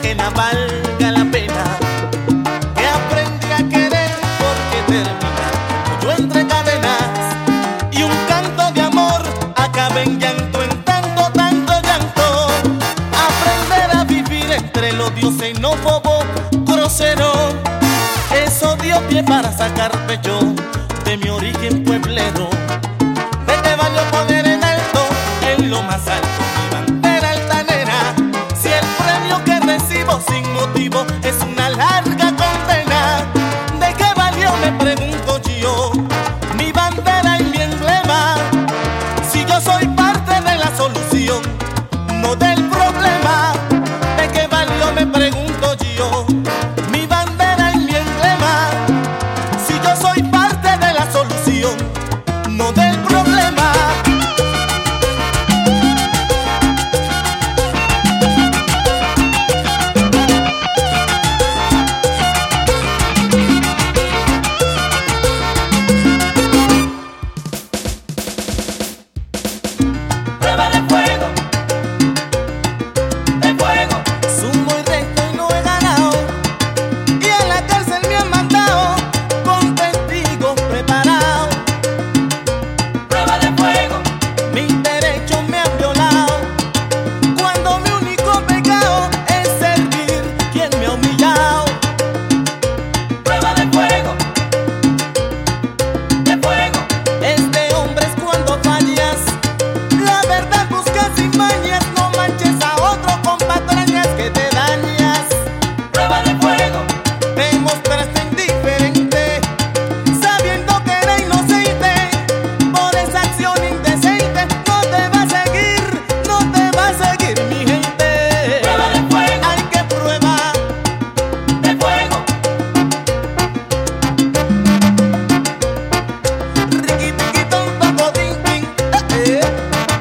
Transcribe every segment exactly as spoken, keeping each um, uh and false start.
que nada valga la pena, que aprendí a querer porque termina yo entre cadenas y un canto de amor acaba en llanto, en tanto, tanto llanto. Aprender a vivir entre el odio xenófobo, grosero, eso dio pie para sacar pecho de mi origen pueblero. ¿De qué valió poner en alto, en lo más alto, mi bandera altanera, si el premio que recibo sin motivo es una larga condena? ¿De qué valió, me pregunto yo, mi bandera y mi emblema, si yo soy parte de la solución, no del problema? ¿De qué valió, me pregunto yo, mi bandera y mi emblema, si yo soy parte de la solución, no del problema? Prueba de fuego, de fuego. Sumo y resto y no he ganado, y a la cárcel me han mandado con testigos preparados. Prueba de fuego, Mis derechos me han violado, cuando mi único pecado es servir quien me ha humillado. prueba de fuego, de fuego. Este hombre es cuando fallas, la verdad buscas sin mañas, no manches a otro con patrañas que te dañas. Prueba de fuego, Te mostraste indiferente, sabiendo que era inocente, por esa acción indecente. No te va a seguir, no te va a seguir mi gente. prueba de fuego, Hay que prueba, de fuego. riqui tiqui ton toco tin tin, eh, eh.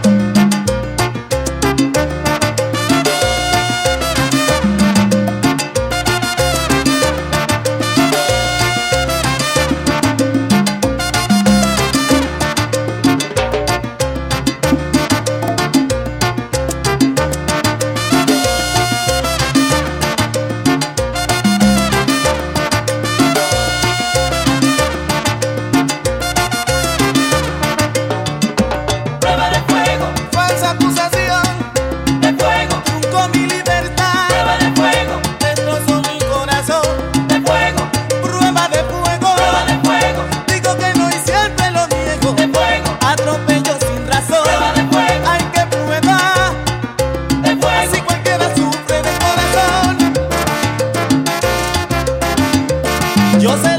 Prueba de fuego, Falsa acusación, de fuego. truncó mi libertad, Prueba de fuego, destrozó mi corazón. de fuego. Prueba de fuego, Prueba de fuego, digo que no y siempre lo niego. de fuego. Atropello sin razón, Prueba de fuego, hay que prueba, de así fuego. cualquiera sufre de corazón. Yo sé